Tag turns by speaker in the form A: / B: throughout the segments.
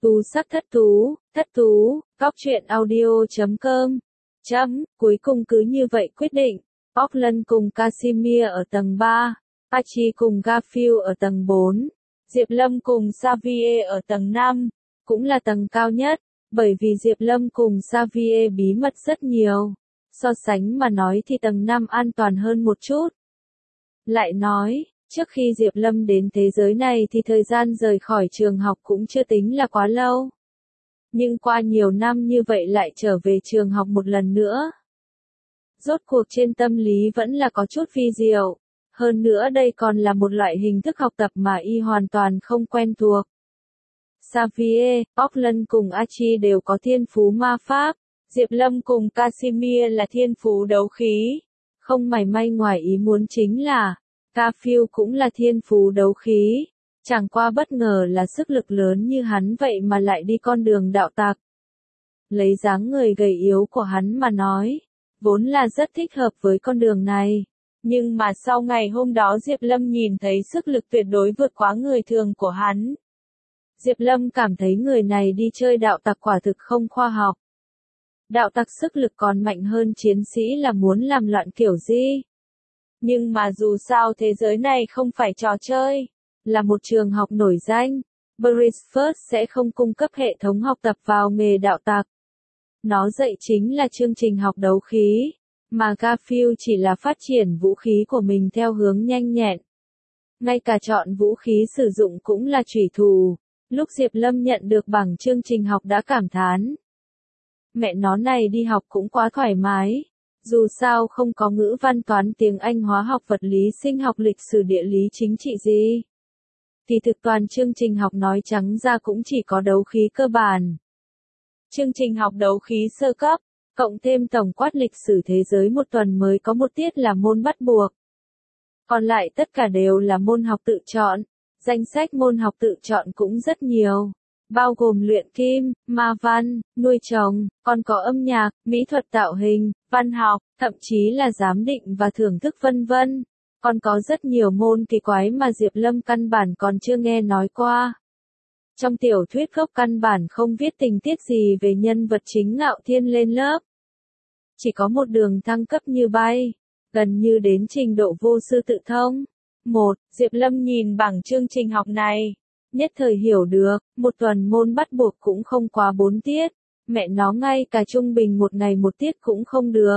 A: Tu sắc thất thú, góc truyện audio.com. Cuối cùng cứ như vậy quyết định, Auckland cùng Casimir ở tầng 3, Archie cùng Garfield ở tầng 4, Diệp Lâm cùng Xavier ở tầng 5, cũng là tầng cao nhất, bởi vì Diệp Lâm cùng Xavier bí mật rất nhiều. So sánh mà nói thì tầng 5 an toàn hơn một chút. Lại nói, trước khi Diệp Lâm đến thế giới này thì thời gian rời khỏi trường học cũng chưa tính là quá lâu. Nhưng qua nhiều năm như vậy lại trở về trường học một lần nữa. Rốt cuộc trên tâm lý vẫn là có chút vi diệu. Hơn nữa đây còn là một loại hình thức học tập mà y hoàn toàn không quen thuộc. Xavier, Auckland cùng Archie đều có thiên phú ma pháp. Diệp Lâm cùng Casimir là thiên phú đấu khí. Không mảy may ngoài ý muốn chính là, Garfield cũng là thiên phú đấu khí. Chẳng qua bất ngờ là sức lực lớn như hắn vậy mà lại đi con đường đạo tặc. Lấy dáng người gầy yếu của hắn mà nói, vốn là rất thích hợp với con đường này. Nhưng mà sau ngày hôm đó Diệp Lâm nhìn thấy sức lực tuyệt đối vượt quá người thường của hắn. Diệp Lâm cảm thấy người này đi chơi đạo tặc quả thực không khoa học. Đạo tặc sức lực còn mạnh hơn chiến sĩ là muốn làm loạn kiểu gì. Nhưng mà dù sao thế giới này không phải trò chơi, là một trường học nổi danh, Beresford sẽ không cung cấp hệ thống học tập vào nghề đạo tặc. Nó dạy chính là chương trình học đấu khí, mà Garfield chỉ là phát triển vũ khí của mình theo hướng nhanh nhẹn. Ngay cả chọn vũ khí sử dụng cũng là chủy thủ. Lúc Diệp Lâm nhận được bằng chương trình học đã cảm thán. Mẹ nó này đi học cũng quá thoải mái. Dù sao không có ngữ văn toán tiếng Anh hóa học vật lý sinh học lịch sử địa lý chính trị gì. Thì thực toàn chương trình học nói trắng ra cũng chỉ có đấu khí cơ bản. Chương trình học đấu khí sơ cấp, cộng thêm tổng quát lịch sử thế giới một tuần mới có một tiết là môn bắt buộc. Còn lại tất cả đều là môn học tự chọn. Danh sách môn học tự chọn cũng rất nhiều, bao gồm luyện kim, ma văn, nuôi trồng, còn có âm nhạc, mỹ thuật tạo hình, văn học, thậm chí là giám định và thưởng thức vân vân. Còn có rất nhiều môn kỳ quái mà Diệp Lâm căn bản còn chưa nghe nói qua. Trong tiểu thuyết gốc căn bản không viết tình tiết gì về nhân vật chính Ngạo Thiên lên lớp. Chỉ có một đường thăng cấp như bay, gần như đến trình độ vô sư tự thông. Diệp Lâm nhìn bảng chương trình học này, nhất thời hiểu được, một tuần môn bắt buộc cũng không quá 4 tiết, mẹ nó ngay cả trung bình một ngày một tiết cũng không được.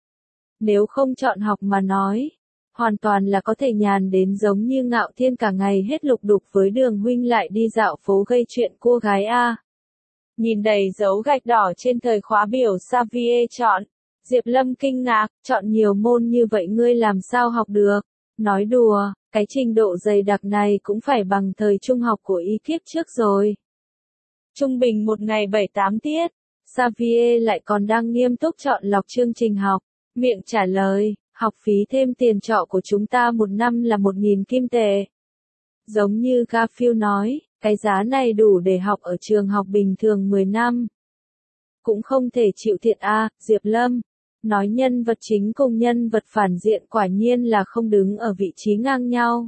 A: Nếu không chọn học mà nói, hoàn toàn là có thể nhàn đến giống như Ngạo Thiên cả ngày hết lục đục với Đường huynh lại đi dạo phố gây chuyện cô gái a. Nhìn đầy dấu gạch đỏ trên thời khóa biểu Xavier chọn, Diệp Lâm kinh ngạc, chọn nhiều môn như vậy ngươi làm sao học được? Nói đùa, cái trình độ dày đặc này cũng phải bằng thời trung học của y kiếp trước rồi. Trung bình một ngày 7-8 tiết, Xavier lại còn đang nghiêm túc chọn lọc chương trình học, miệng trả lời, học phí thêm tiền trọ của chúng ta một năm là 1.000 kim tệ. Giống như Garfield nói, cái giá này đủ để học ở trường học bình thường 10 năm. Cũng không thể chịu thiệt a, Diệp Lâm. Nói nhân vật chính cùng nhân vật phản diện quả nhiên là không đứng ở vị trí ngang nhau.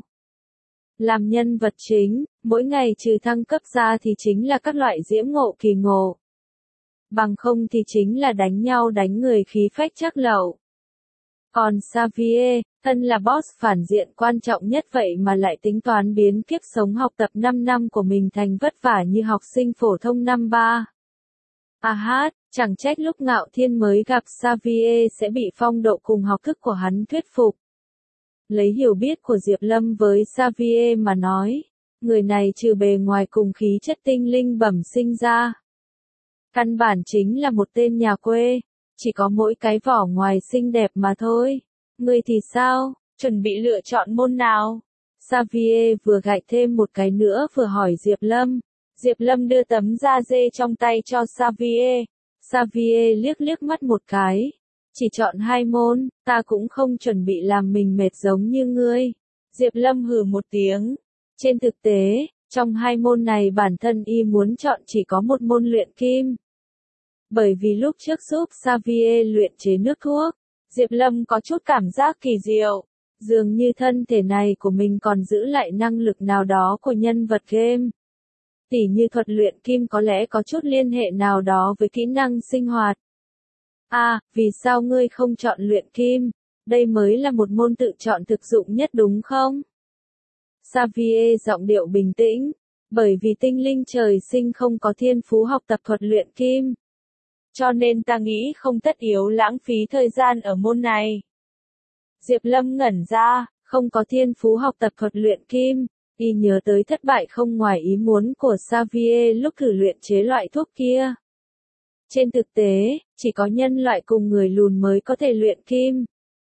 A: Làm nhân vật chính, mỗi ngày trừ thăng cấp ra thì chính là các loại diễm ngộ kỳ ngộ. Bằng không thì chính là đánh nhau đánh người khí phách chắc lẩu. Còn Xavier, thân là boss phản diện quan trọng nhất vậy mà lại tính toán biến kiếp sống học tập 5 năm của mình thành vất vả như học sinh phổ thông năm 3. Chẳng trách lúc Ngạo Thiên mới gặp Xavier sẽ bị phong độ cùng học thức của hắn thuyết phục. Lấy hiểu biết của Diệp Lâm với Xavier mà nói, người này trừ bề ngoài cùng khí chất tinh linh bẩm sinh ra. Căn bản chính là một tên nhà quê, chỉ có mỗi cái vỏ ngoài xinh đẹp mà thôi. Ngươi thì sao, chuẩn bị lựa chọn môn nào? Xavier vừa gạch thêm một cái nữa vừa hỏi Diệp Lâm. Diệp Lâm đưa tấm da dê trong tay cho Xavier. Xavier liếc liếc mắt một cái. Chỉ chọn 2 môn, ta cũng không chuẩn bị làm mình mệt giống như ngươi. Diệp Lâm hừ một tiếng. Trên thực tế, trong 2 môn này bản thân y muốn chọn chỉ có một môn luyện kim. Bởi vì lúc trước giúp Xavier luyện chế nước thuốc, Diệp Lâm có chút cảm giác kỳ diệu. Dường như thân thể này của mình còn giữ lại năng lực nào đó của nhân vật game. Tỉ như thuật luyện kim có lẽ có chút liên hệ nào đó với kỹ năng sinh hoạt. Vì sao ngươi không chọn luyện kim? Đây mới là một môn tự chọn thực dụng nhất đúng không? Xavier giọng điệu bình tĩnh, bởi vì tinh linh trời sinh không có thiên phú học tập thuật luyện kim. Cho nên ta nghĩ không tất yếu lãng phí thời gian ở môn này. Diệp Lâm ngẩn ra, không có thiên phú học tập thuật luyện kim, y nhớ tới thất bại không ngoài ý muốn của Xavier lúc thử luyện chế loại thuốc kia. Trên thực tế, chỉ có nhân loại cùng người lùn mới có thể luyện kim.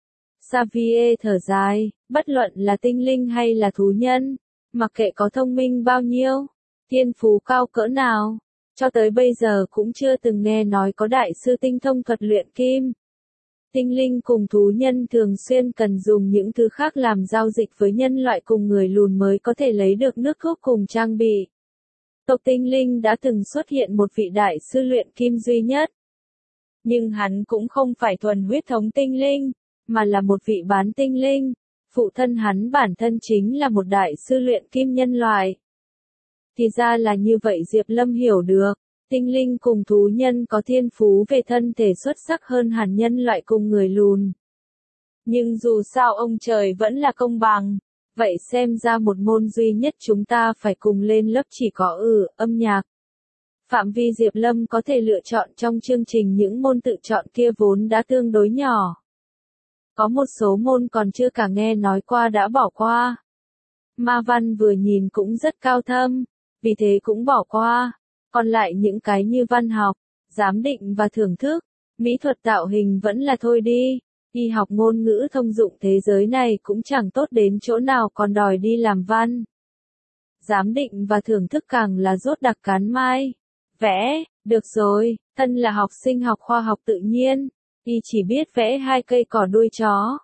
A: Xavier thở dài, bất luận là tinh linh hay là thú nhân, mặc kệ có thông minh bao nhiêu, thiên phú cao cỡ nào, cho tới bây giờ cũng chưa từng nghe nói có đại sư tinh thông thuật luyện kim. Tinh linh cùng thú nhân thường xuyên cần dùng những thứ khác làm giao dịch với nhân loại cùng người lùn mới có thể lấy được nước thuốc cùng trang bị. Tộc tinh linh đã từng xuất hiện một vị đại sư luyện kim duy nhất. Nhưng hắn cũng không phải thuần huyết thống tinh linh, mà là một vị bán tinh linh. Phụ thân hắn bản thân chính là một đại sư luyện kim nhân loại. Thì ra là như vậy Diệp Lâm hiểu được. Tinh linh cùng thú nhân có thiên phú về thân thể xuất sắc hơn hẳn nhân loại cùng người lùn. Nhưng dù sao ông trời vẫn là công bằng. Vậy xem ra một môn duy nhất chúng ta phải cùng lên lớp chỉ có âm nhạc. Phạm vi Diệp Lâm có thể lựa chọn trong chương trình những môn tự chọn kia vốn đã tương đối nhỏ. Có một số môn còn chưa cả nghe nói qua đã bỏ qua. Ma văn vừa nhìn cũng rất cao thâm, vì thế cũng bỏ qua. Còn lại những cái như văn học, giám định và thưởng thức, mỹ thuật tạo hình vẫn là thôi đi. Y học ngôn ngữ thông dụng thế giới này cũng chẳng tốt đến chỗ nào còn đòi đi làm văn. Giám định và thưởng thức càng là rốt đặc cán mai. Vẽ, được rồi, thân là học sinh học khoa học tự nhiên, y chỉ biết vẽ 2 cây cỏ đuôi chó.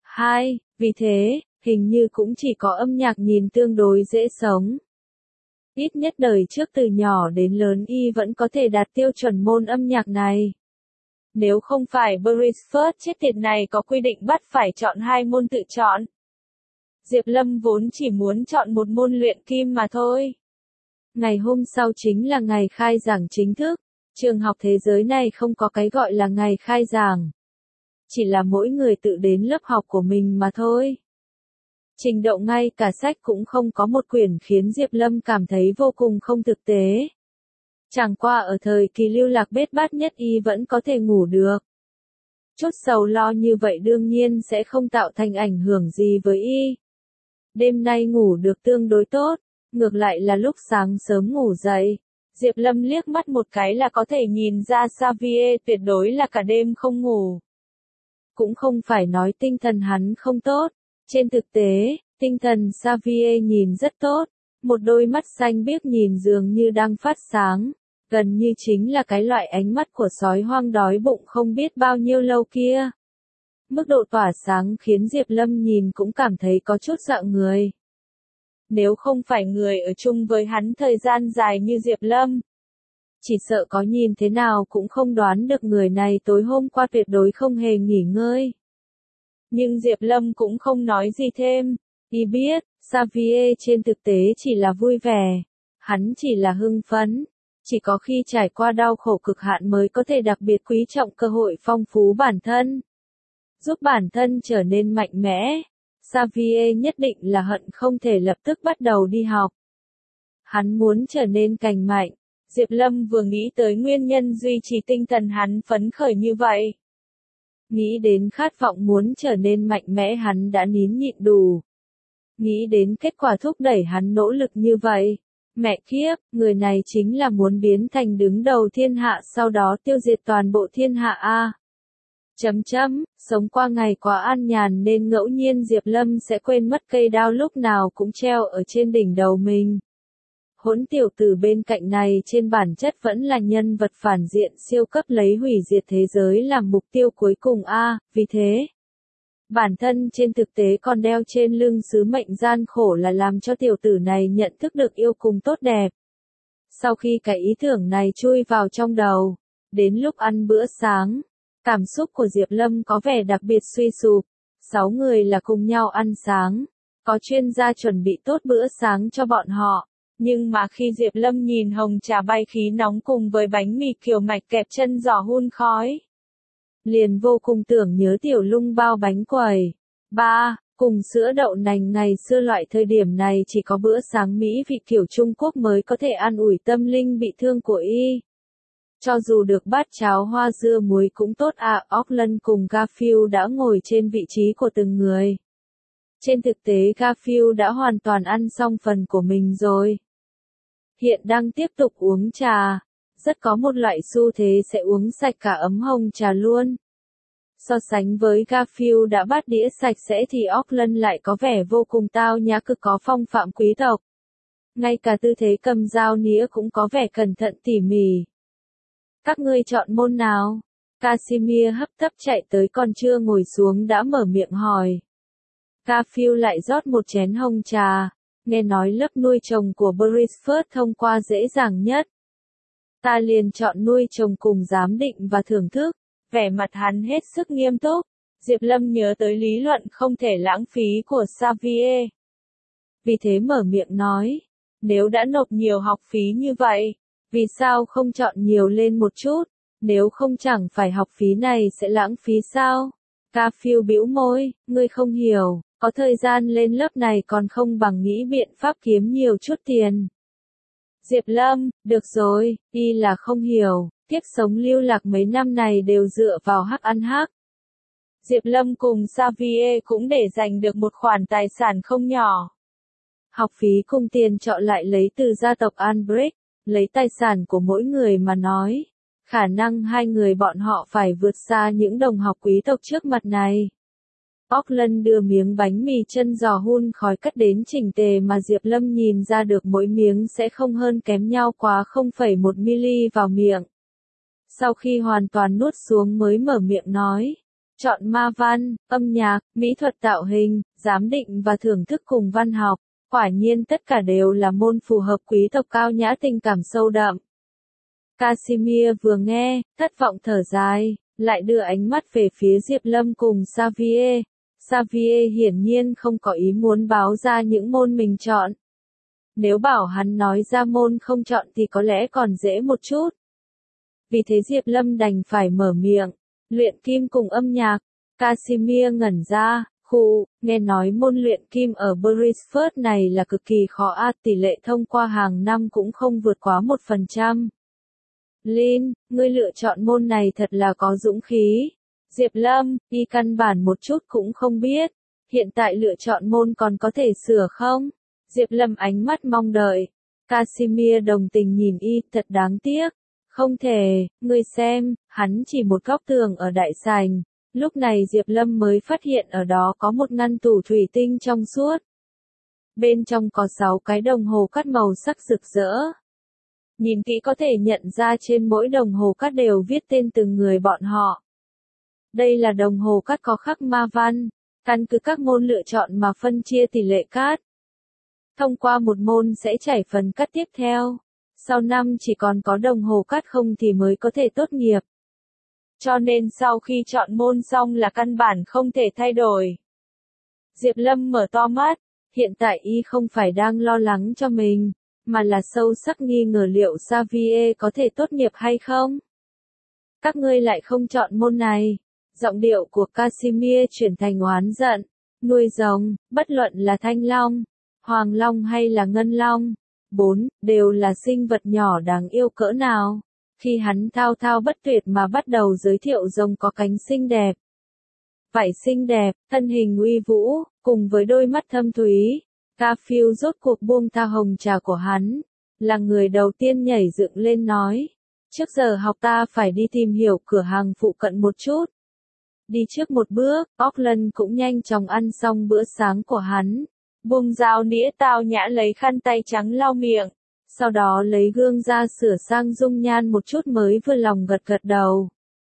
A: Vì thế, hình như cũng chỉ có âm nhạc nhìn tương đối dễ sống. Ít nhất đời trước từ nhỏ đến lớn y vẫn có thể đạt tiêu chuẩn môn âm nhạc này. Nếu không phải Beresford chết tiệt này có quy định bắt phải chọn 2 môn tự chọn. Diệp Lâm vốn chỉ muốn chọn một môn luyện kim mà thôi. Ngày hôm sau chính là ngày khai giảng chính thức. Trường học thế giới này không có cái gọi là ngày khai giảng. Chỉ là mỗi người tự đến lớp học của mình mà thôi. Trình độ ngay cả sách cũng không có một quyển khiến Diệp Lâm cảm thấy vô cùng không thực tế. Chẳng qua ở thời kỳ lưu lạc bết bát nhất y vẫn có thể ngủ được. Chút sầu lo như vậy đương nhiên sẽ không tạo thành ảnh hưởng gì với y. Đêm nay ngủ được tương đối tốt, ngược lại là lúc sáng sớm ngủ dậy. Diệp Lâm liếc mắt một cái là có thể nhìn ra Xavier tuyệt đối là cả đêm không ngủ. Cũng không phải nói tinh thần hắn không tốt. Trên thực tế, tinh thần Xavier nhìn rất tốt. Một đôi mắt xanh biếc nhìn dường như đang phát sáng. Gần như chính là cái loại ánh mắt của sói hoang đói bụng không biết bao nhiêu lâu kia. Mức độ tỏa sáng khiến Diệp Lâm nhìn cũng cảm thấy có chút dọa người. Nếu không phải người ở chung với hắn thời gian dài như Diệp Lâm, chỉ sợ có nhìn thế nào cũng không đoán được người này tối hôm qua tuyệt đối không hề nghỉ ngơi. Nhưng Diệp Lâm cũng không nói gì thêm, y biết, Xavier trên thực tế chỉ là vui vẻ, hắn chỉ là hưng phấn, chỉ có khi trải qua đau khổ cực hạn mới có thể đặc biệt quý trọng cơ hội phong phú bản thân, giúp bản thân trở nên mạnh mẽ. Xavier nhất định là hận không thể lập tức bắt đầu đi học. Hắn muốn trở nên cành mạnh. Diệp Lâm vừa nghĩ tới nguyên nhân duy trì tinh thần hắn phấn khởi như vậy. Nghĩ đến khát vọng muốn trở nên mạnh mẽ hắn đã nín nhịn đủ. Nghĩ đến kết quả thúc đẩy hắn nỗ lực như vậy. Mẹ kiếp, người này chính là muốn biến thành đứng đầu thiên hạ sau đó tiêu diệt toàn bộ thiên hạ a. Sống qua ngày quá an nhàn nên ngẫu nhiên Diệp Lâm sẽ quên mất cây đao lúc nào cũng treo ở trên đỉnh đầu mình. Hỗn tiểu tử bên cạnh này trên bản chất vẫn là nhân vật phản diện siêu cấp lấy hủy diệt thế giới làm mục tiêu cuối cùng vì thế. Bản thân trên thực tế còn đeo trên lưng sứ mệnh gian khổ là làm cho tiểu tử này nhận thức được yêu cùng tốt đẹp. Sau khi cái ý tưởng này chui vào trong đầu, đến lúc ăn bữa sáng, cảm xúc của Diệp Lâm có vẻ đặc biệt suy sụp. 6 người là cùng nhau ăn sáng, có chuyên gia chuẩn bị tốt bữa sáng cho bọn họ. Nhưng mà khi Diệp Lâm nhìn hồng trà bay khí nóng cùng với bánh mì kiều mạch kẹp chân giò hun khói, liền vô cùng tưởng nhớ tiểu lung bao bánh quẩy. 3. Cùng sữa đậu nành ngày xưa loại thời điểm này chỉ có bữa sáng Mỹ vị kiểu Trung Quốc mới có thể an ủi tâm linh bị thương của y. Cho dù được bát cháo hoa dưa muối cũng tốt à, Auckland cùng Garfield đã ngồi trên vị trí của từng người. Trên thực tế Garfield đã hoàn toàn ăn xong phần của mình rồi. Hiện đang tiếp tục uống trà. Rất có một loại xu thế sẽ uống sạch cả ấm hồng trà luôn. So sánh với Garfield đã bát đĩa sạch sẽ thì Auckland lại có vẻ vô cùng tao nhã, cực có phong phạm quý tộc. Ngay cả tư thế cầm dao nĩa cũng có vẻ cẩn thận tỉ mỉ. Các ngươi chọn môn nào? Casimir hấp tấp chạy tới còn chưa ngồi xuống đã mở miệng hỏi. Garfield lại rót một chén hồng trà. Nghe nói lớp nuôi trồng của Beresford thông qua dễ dàng nhất. Ta liền chọn nuôi trồng cùng giám định và thưởng thức. Vẻ mặt hắn hết sức nghiêm túc. Diệp Lâm nhớ tới lý luận không thể lãng phí của Xavier. Vì thế mở miệng nói. Nếu đã nộp nhiều học phí như vậy, vì sao không chọn nhiều lên một chút? Nếu không chẳng phải học phí này sẽ lãng phí sao? Garfield bĩu môi, ngươi không hiểu, có thời gian lên lớp này còn không bằng nghĩ biện pháp kiếm nhiều chút tiền. Diệp Lâm, được rồi, y là không hiểu, kiếp sống lưu lạc mấy năm này đều dựa vào hắc ăn hắc. Diệp Lâm cùng Xavier cũng để dành được một khoản tài sản không nhỏ. Học phí cùng tiền trọ lại lấy từ gia tộc Albrecht, lấy tài sản của mỗi người mà nói. Khả năng hai người bọn họ phải vượt xa những đồng học quý tộc trước mặt này. Auckland đưa miếng bánh mì chân giò hun khói cắt đến chỉnh tề mà Diệp Lâm nhìn ra được mỗi miếng sẽ không hơn kém nhau quá 0,1 mm vào miệng. Sau khi hoàn toàn nuốt xuống mới mở miệng nói. Chọn ma văn, âm nhạc, mỹ thuật tạo hình, giám định và thưởng thức cùng văn học. Quả nhiên tất cả đều là môn phù hợp quý tộc cao nhã, tình cảm sâu đậm. Casimir vừa nghe, thất vọng thở dài, lại đưa ánh mắt về phía Diệp Lâm cùng Xavier. Xavier hiển nhiên không có ý muốn báo ra những môn mình chọn. Nếu bảo hắn nói ra môn không chọn thì có lẽ còn dễ một chút. Vì thế Diệp Lâm đành phải mở miệng, luyện kim cùng âm nhạc. Casimir ngẩn ra, nghe nói môn luyện kim ở Beresford này là cực kỳ khó tỷ lệ thông qua hàng năm cũng không vượt quá 1%. Lin, ngươi lựa chọn môn này thật là có dũng khí. Diệp Lâm, y căn bản một chút cũng không biết. Hiện tại lựa chọn môn còn có thể sửa không? Diệp Lâm ánh mắt mong đợi. Casimir đồng tình nhìn y, thật đáng tiếc. Không thể, ngươi xem, hắn chỉ một góc tường ở đại sảnh. Lúc này Diệp Lâm mới phát hiện ở đó có một ngăn tủ thủy tinh trong suốt. Bên trong có 6 cái đồng hồ cát màu sắc rực rỡ. Nhìn kỹ có thể nhận ra trên mỗi đồng hồ cát đều viết tên từng người bọn họ. Đây là đồng hồ cát có khắc ma văn, căn cứ các môn lựa chọn mà phân chia tỷ lệ cát. Thông qua một môn sẽ trải phần cát tiếp theo. Sau năm chỉ còn có đồng hồ cát không thì mới có thể tốt nghiệp. Cho nên sau khi chọn môn xong là căn bản không thể thay đổi. Diệp Lâm mở to mắt, hiện tại y không phải đang lo lắng cho mình, mà là sâu sắc nghi ngờ liệu Xavier có thể tốt nghiệp hay không. Các ngươi lại không chọn môn này. Giọng điệu của Casimir chuyển thành oán giận. Nuôi rồng, bất luận là thanh long, hoàng long hay là ngân long, 4, đều là sinh vật nhỏ đáng yêu cỡ nào. Khi hắn thao thao bất tuyệt mà bắt đầu giới thiệu rồng có cánh xinh đẹp, vảy xinh đẹp, thân hình uy vũ, cùng với đôi mắt thâm thúy, Garfield rốt cuộc buông tha hồng trà của hắn, là người đầu tiên nhảy dựng lên nói. Trước giờ học ta phải đi tìm hiểu cửa hàng phụ cận một chút. Đi trước một bước, Auckland cũng nhanh chóng ăn xong bữa sáng của hắn. Buông dao nĩa tao nhã lấy khăn tay trắng lau miệng. Sau đó lấy gương ra sửa sang dung nhan một chút mới vừa lòng gật gật đầu.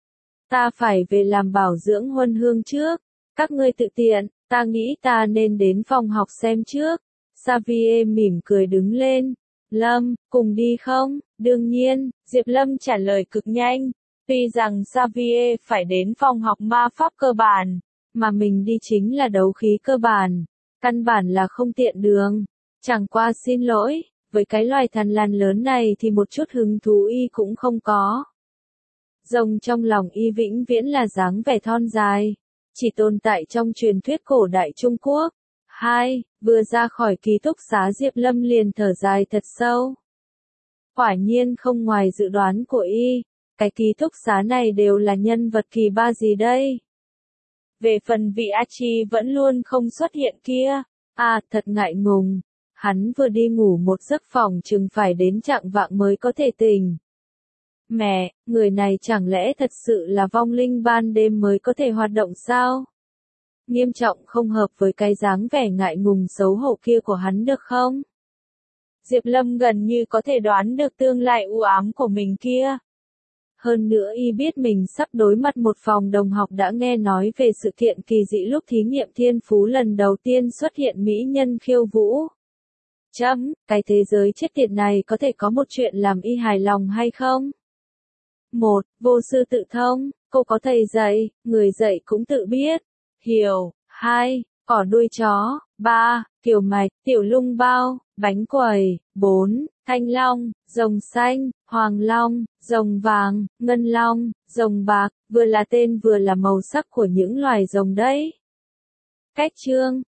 A: Ta phải về làm bảo dưỡng huân hương trước. Các ngươi tự tiện, ta nghĩ ta nên đến phòng học xem trước. Xavier mỉm cười đứng lên. Lâm, cùng đi không? Đương nhiên, Diệp Lâm trả lời cực nhanh. Tuy rằng Xavier phải đến phòng học ma pháp cơ bản, mà mình đi chính là đấu khí cơ bản. Căn bản là không tiện đường. Chẳng qua xin lỗi, với cái loài thằn lằn lớn này thì một chút hứng thú y cũng không có. Rồng trong lòng y vĩnh viễn là dáng vẻ thon dài, chỉ tồn tại trong truyền thuyết cổ đại Trung Quốc. 2. Vừa ra khỏi ký túc xá Diệp Lâm liền thở dài thật sâu. Quả nhiên không ngoài dự đoán của y, cái ký túc xá này đều là nhân vật kỳ ba gì đây. Về phần vị A Chi vẫn luôn không xuất hiện kia, thật ngại ngùng, hắn vừa đi ngủ một giấc phòng chừng phải đến chạng vạng mới có thể tỉnh. Mẹ, người này chẳng lẽ thật sự là vong linh ban đêm mới có thể hoạt động sao? Nghiêm trọng không hợp với cái dáng vẻ ngại ngùng xấu hổ kia của hắn được không? Diệp Lâm gần như có thể đoán được tương lai u ám của mình kia. Hơn nữa y biết mình sắp đối mặt một phòng đồng học đã nghe nói về sự kiện kỳ dị lúc thí nghiệm thiên phú lần đầu tiên xuất hiện mỹ nhân khiêu vũ. Cái thế giới chết tiệt này có thể có một chuyện làm y hài lòng hay không? 1. Vô sư tự thông, cô có thầy dạy, người dạy cũng tự biết. Hiểu. 2. Cỏ đuôi chó. 3. Tiểu mạch, tiểu lung bao, bánh quẩy. 4. Thanh long, rồng xanh, hoàng long, rồng vàng, ngân long, rồng bạc, vừa là tên vừa là màu sắc của những loài rồng đấy. Cách chương